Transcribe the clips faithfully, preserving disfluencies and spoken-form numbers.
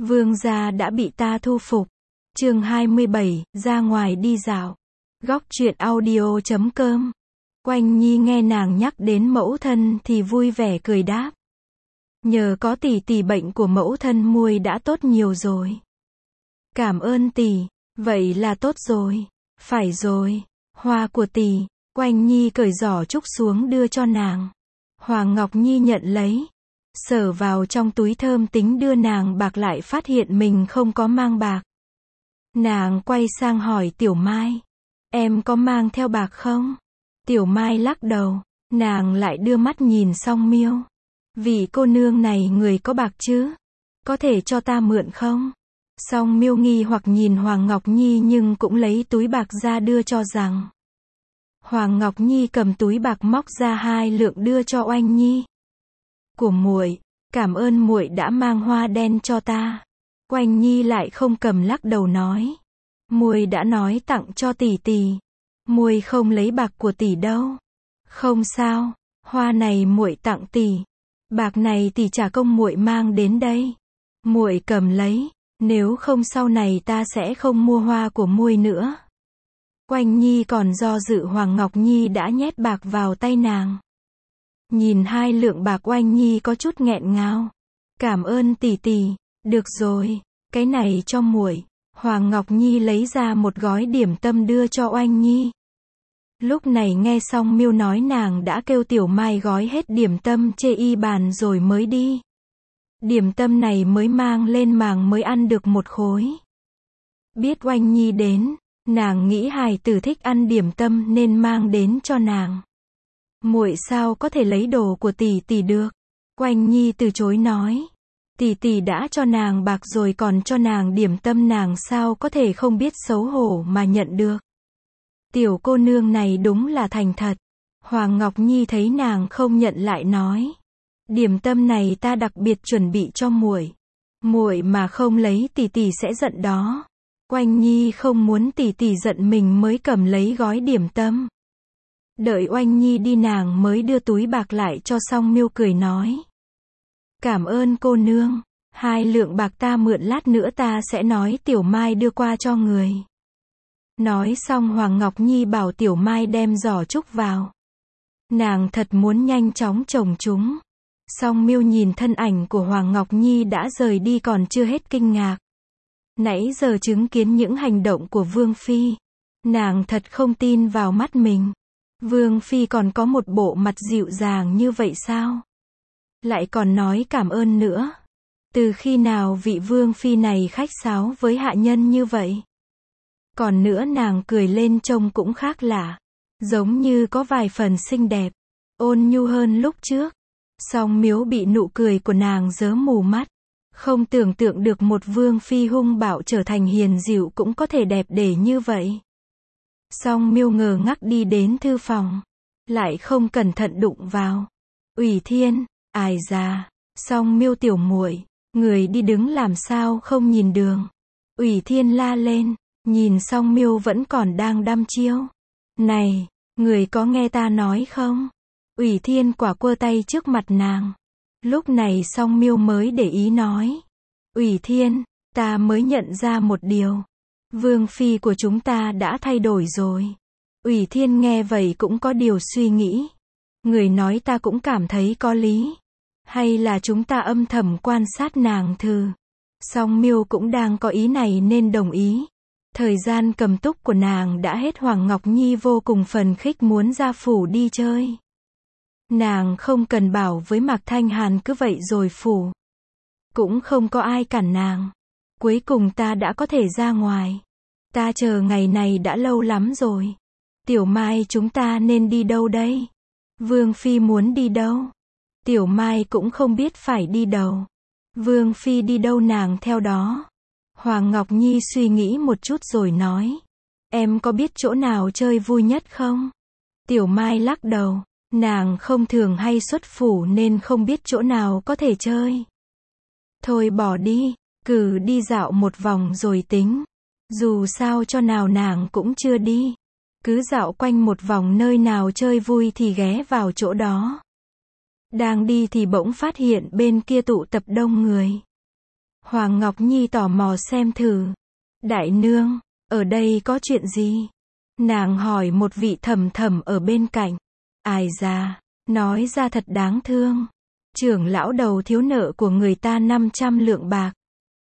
Vương gia đã bị ta thu phục. Chương hai mươi bảy, ra ngoài đi dạo. Góc truyện audio chấm com. Oanh Nhi nghe nàng nhắc đến mẫu thân thì vui vẻ cười đáp. Nhờ có tỷ tỷ bệnh của mẫu thân muội đã tốt nhiều rồi. Cảm ơn tỷ, vậy là tốt rồi. Phải rồi, hoa của tỷ. Oanh Nhi cởi giỏ trúc xuống đưa cho nàng. Hoàng Ngọc Nhi nhận lấy, sờ vào trong túi thơm tính đưa nàng bạc lại phát hiện mình không có mang bạc. Nàng quay sang hỏi Tiểu Mai, em có mang theo bạc không? Tiểu Mai lắc đầu, nàng lại đưa mắt nhìn Song Miêu. Vị cô nương này người có bạc chứ? Có thể cho ta mượn không? Song Miêu nghi hoặc nhìn Hoàng Ngọc Nhi nhưng cũng lấy túi bạc ra đưa cho rằng. Hoàng Ngọc Nhi cầm túi bạc móc ra hai lượng đưa cho Oanh Nhi. Của muội, cảm ơn muội đã mang hoa đen cho ta. Oanh Nhi lại không cầm lắc đầu nói, muội đã nói tặng cho tỷ tỷ, muội không lấy bạc của tỷ đâu. Không sao, hoa này muội tặng tỷ, bạc này tỷ trả công muội mang đến đây. Muội cầm lấy, nếu không sau này ta sẽ không mua hoa của muội nữa. Oanh Nhi còn do dự Hoàng Ngọc Nhi đã nhét bạc vào tay nàng. Nhìn hai lượng bạc Oanh Nhi có chút nghẹn ngào. Cảm ơn tỷ tỷ, được rồi, cái này cho muội. Hoàng Ngọc Nhi lấy ra một gói điểm tâm đưa cho Oanh Nhi. Lúc này nghe xong Miêu nói nàng đã kêu Tiểu Mai gói hết điểm tâm chê y bàn rồi mới đi. Điểm tâm này mới mang lên màng mới ăn được một khối. Biết Oanh Nhi đến, nàng nghĩ hài tử thích ăn điểm tâm nên mang đến cho nàng. Muội sao có thể lấy đồ của tỷ tỷ được? Oanh Nhi từ chối nói. Tỷ tỷ đã cho nàng bạc rồi còn cho nàng điểm tâm, nàng sao có thể không biết xấu hổ mà nhận được. Tiểu cô nương này đúng là thành thật. Hoàng Ngọc Nhi thấy nàng không nhận lại nói. Điểm tâm này ta đặc biệt chuẩn bị cho muội. Muội mà không lấy tỷ tỷ sẽ giận đó. Oanh Nhi không muốn tỷ tỷ giận mình mới cầm lấy gói điểm tâm. Đợi Oanh Nhi đi nàng mới đưa túi bạc lại cho Song Miêu cười nói. Cảm ơn cô nương, hai lượng bạc ta mượn lát nữa ta sẽ nói Tiểu Mai đưa qua cho người. Nói xong Hoàng Ngọc Nhi bảo Tiểu Mai đem giỏ trúc vào. Nàng thật muốn nhanh chóng trồng chúng. Song Miêu nhìn thân ảnh của Hoàng Ngọc Nhi đã rời đi còn chưa hết kinh ngạc. Nãy giờ chứng kiến những hành động của Vương Phi, nàng thật không tin vào mắt mình. Vương Phi còn có một bộ mặt dịu dàng như vậy sao? Lại còn nói cảm ơn nữa. Từ khi nào vị Vương Phi này khách sáo với hạ nhân như vậy? Còn nữa nàng cười lên trông cũng khác lạ. Giống như có vài phần xinh đẹp, ôn nhu hơn lúc trước. Song Miếu bị nụ cười của nàng dớ mù mắt. Không tưởng tượng được một Vương Phi hung bạo trở thành hiền dịu cũng có thể đẹp để như vậy. Song Miêu ngờ ngác đi đến thư phòng, lại không cẩn thận đụng vào. Ủy Thiên, ai già, Song Miêu tiểu muội, người đi đứng làm sao không nhìn đường. Ủy Thiên la lên, nhìn Song Miêu vẫn còn đang đăm chiêu. Này, người có nghe ta nói không? Ủy Thiên quả quơ tay trước mặt nàng. Lúc này Song Miêu mới để ý nói. Ủy Thiên, ta mới nhận ra một điều. Vương Phi của chúng ta đã thay đổi rồi. Ủy Thiên nghe vậy cũng có điều suy nghĩ. Người nói ta cũng cảm thấy có lý. Hay là chúng ta âm thầm quan sát nàng thử. Song Miêu cũng đang có ý này nên đồng ý. Thời gian cầm túc của nàng đã hết. Hoàng Ngọc Nhi vô cùng phấn khích muốn ra phủ đi chơi. Nàng không cần bảo với Mạc Thanh Hàn cứ vậy rồi phủ. Cũng không có ai cản nàng. Cuối cùng ta đã có thể ra ngoài. Ta chờ ngày này đã lâu lắm rồi. Tiểu Mai chúng ta nên đi đâu đây? Vương Phi muốn đi đâu? Tiểu Mai cũng không biết phải đi đâu. Vương Phi đi đâu nàng theo đó. Hoàng Ngọc Nhi suy nghĩ một chút rồi nói. Em có biết chỗ nào chơi vui nhất không? Tiểu Mai lắc đầu. Nàng không thường hay xuất phủ nên không biết chỗ nào có thể chơi. Thôi bỏ đi, cứ đi dạo một vòng rồi tính. Dù sao cho nào nàng cũng chưa đi. Cứ dạo quanh một vòng nơi nào chơi vui thì ghé vào chỗ đó. Đang đi thì bỗng phát hiện bên kia tụ tập đông người. Hoàng Ngọc Nhi tò mò xem thử. Đại nương, ở đây có chuyện gì? Nàng hỏi một vị thầm thầm ở bên cạnh. Ai ra, nói ra thật đáng thương. Trưởng lão đầu thiếu nợ của người ta năm trăm lượng bạc.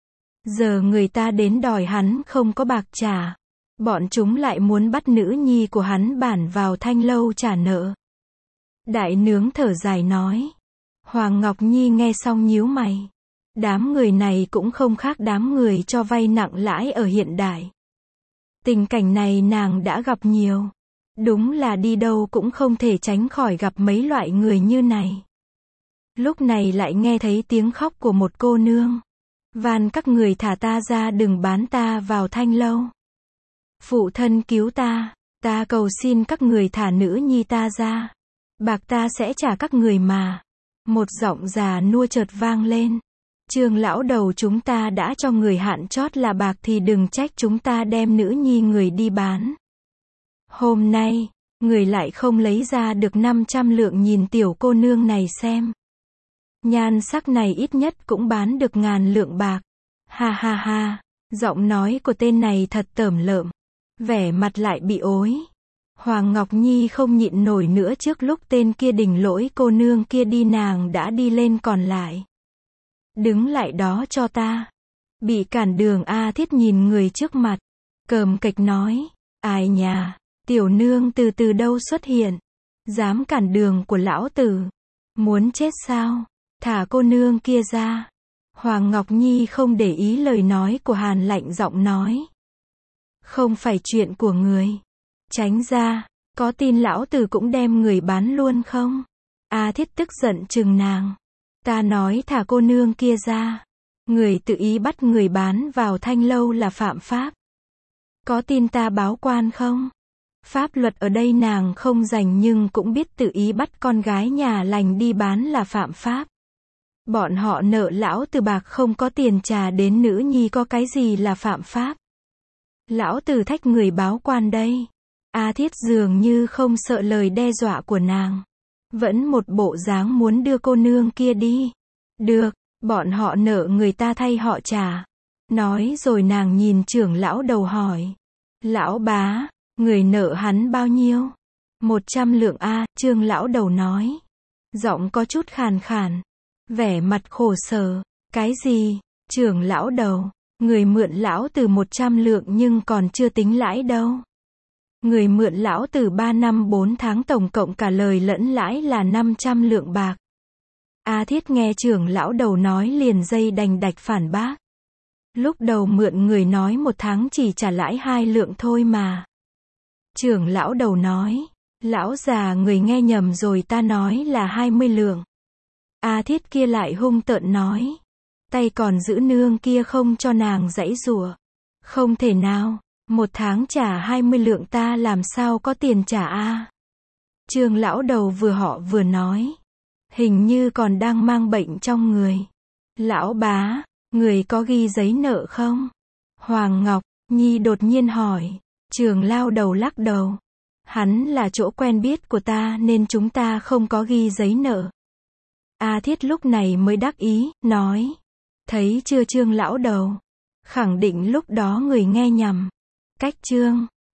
Giờ người ta đến đòi hắn không có bạc trả. Bọn chúng lại muốn bắt nữ nhi của hắn bản vào thanh lâu trả nợ. Đại nướng thở dài nói. Hoàng Ngọc Nhi nghe xong nhíu mày. Đám người này cũng không khác đám người cho vay nặng lãi ở hiện đại. Tình cảnh này nàng đã gặp nhiều. Đúng là đi đâu cũng không thể tránh khỏi gặp mấy loại người như này. Lúc này lại nghe thấy tiếng khóc của một cô nương. Van các người thả ta ra, đừng bán ta vào thanh lâu. Phụ thân cứu ta, ta cầu xin các người thả nữ nhi ta ra. Bạc ta sẽ trả các người mà. Một giọng già nua chợt vang lên. Trương lão đầu, chúng ta đã cho người hạn chót là bạc thì đừng trách chúng ta đem nữ nhi người đi bán. Hôm nay, người lại không lấy ra được năm trăm lượng, nhìn tiểu cô nương này xem. Nhan sắc này ít nhất cũng bán được ngàn lượng bạc. Ha ha ha, giọng nói của tên này thật tởm lợm. Vẻ mặt lại bị ối. Hoàng Ngọc Nhi không nhịn nổi nữa, trước lúc tên kia đỉnh lỗi cô nương kia đi nàng đã đi lên còn lại. Đứng lại đó cho ta. Bị cản đường. A Thiết nhìn người trước mặt. Cờm kệch nói. Ai nhà, tiểu nương từ từ đâu xuất hiện. Dám cản đường của lão tử. Muốn chết sao? Thả cô nương kia ra. Hoàng Ngọc Nhi không để ý lời nói của Hàn, lạnh giọng nói. Không phải chuyện của người. Tránh ra, có tin lão tử cũng đem người bán luôn không? A Thiết tức giận trừng nàng. Ta nói thả cô nương kia ra. Người tự ý bắt người bán vào thanh lâu là phạm pháp. Có tin ta báo quan không? Pháp luật ở đây nàng không rành nhưng cũng biết tự ý bắt con gái nhà lành đi bán là phạm pháp. Bọn họ nợ lão tử bạc không có tiền trả đến nữ nhi có cái gì là phạm pháp. Lão tử thách người báo quan đây. A Thiết dường như không sợ lời đe dọa của nàng. Vẫn một bộ dáng muốn đưa cô nương kia đi. Được, bọn họ nợ người ta thay họ trả. Nói rồi nàng nhìn trưởng lão đầu hỏi. Lão bá, người nợ hắn bao nhiêu? Một trăm lượng a, Trương lão đầu nói. Giọng có chút khàn khàn. Vẻ mặt khổ sở. Cái gì? Trưởng lão đầu, người mượn lão từ một trăm lượng nhưng còn chưa tính lãi đâu. Người mượn lão từ ba năm bốn tháng tổng cộng cả lời lẫn lãi là năm trăm lượng bạc. A Thiết nghe trưởng lão đầu nói liền dây đành đạch phản bác. Lúc đầu mượn người nói một tháng chỉ trả lãi hai lượng thôi mà. Trưởng lão đầu nói. Lão già, người nghe nhầm rồi, ta nói là hai mươi lượng. A Thiết kia lại hung tợn nói. Tay còn giữ nương kia không cho nàng giãy giụa. Không thể nào, một tháng trả hai mươi lượng ta làm sao có tiền trả a? Trương lão đầu vừa họ vừa nói. Hình như còn đang mang bệnh trong người. Lão bá, người có ghi giấy nợ không? Hoàng Ngọc Nhi đột nhiên hỏi. Trường lao đầu lắc đầu. Hắn là chỗ quen biết của ta nên chúng ta không có ghi giấy nợ. A Thiết lúc này mới đắc ý, nói. Thấy chưa Trương lão đầu? Khẳng định lúc đó người nghe nhầm. Cách Trương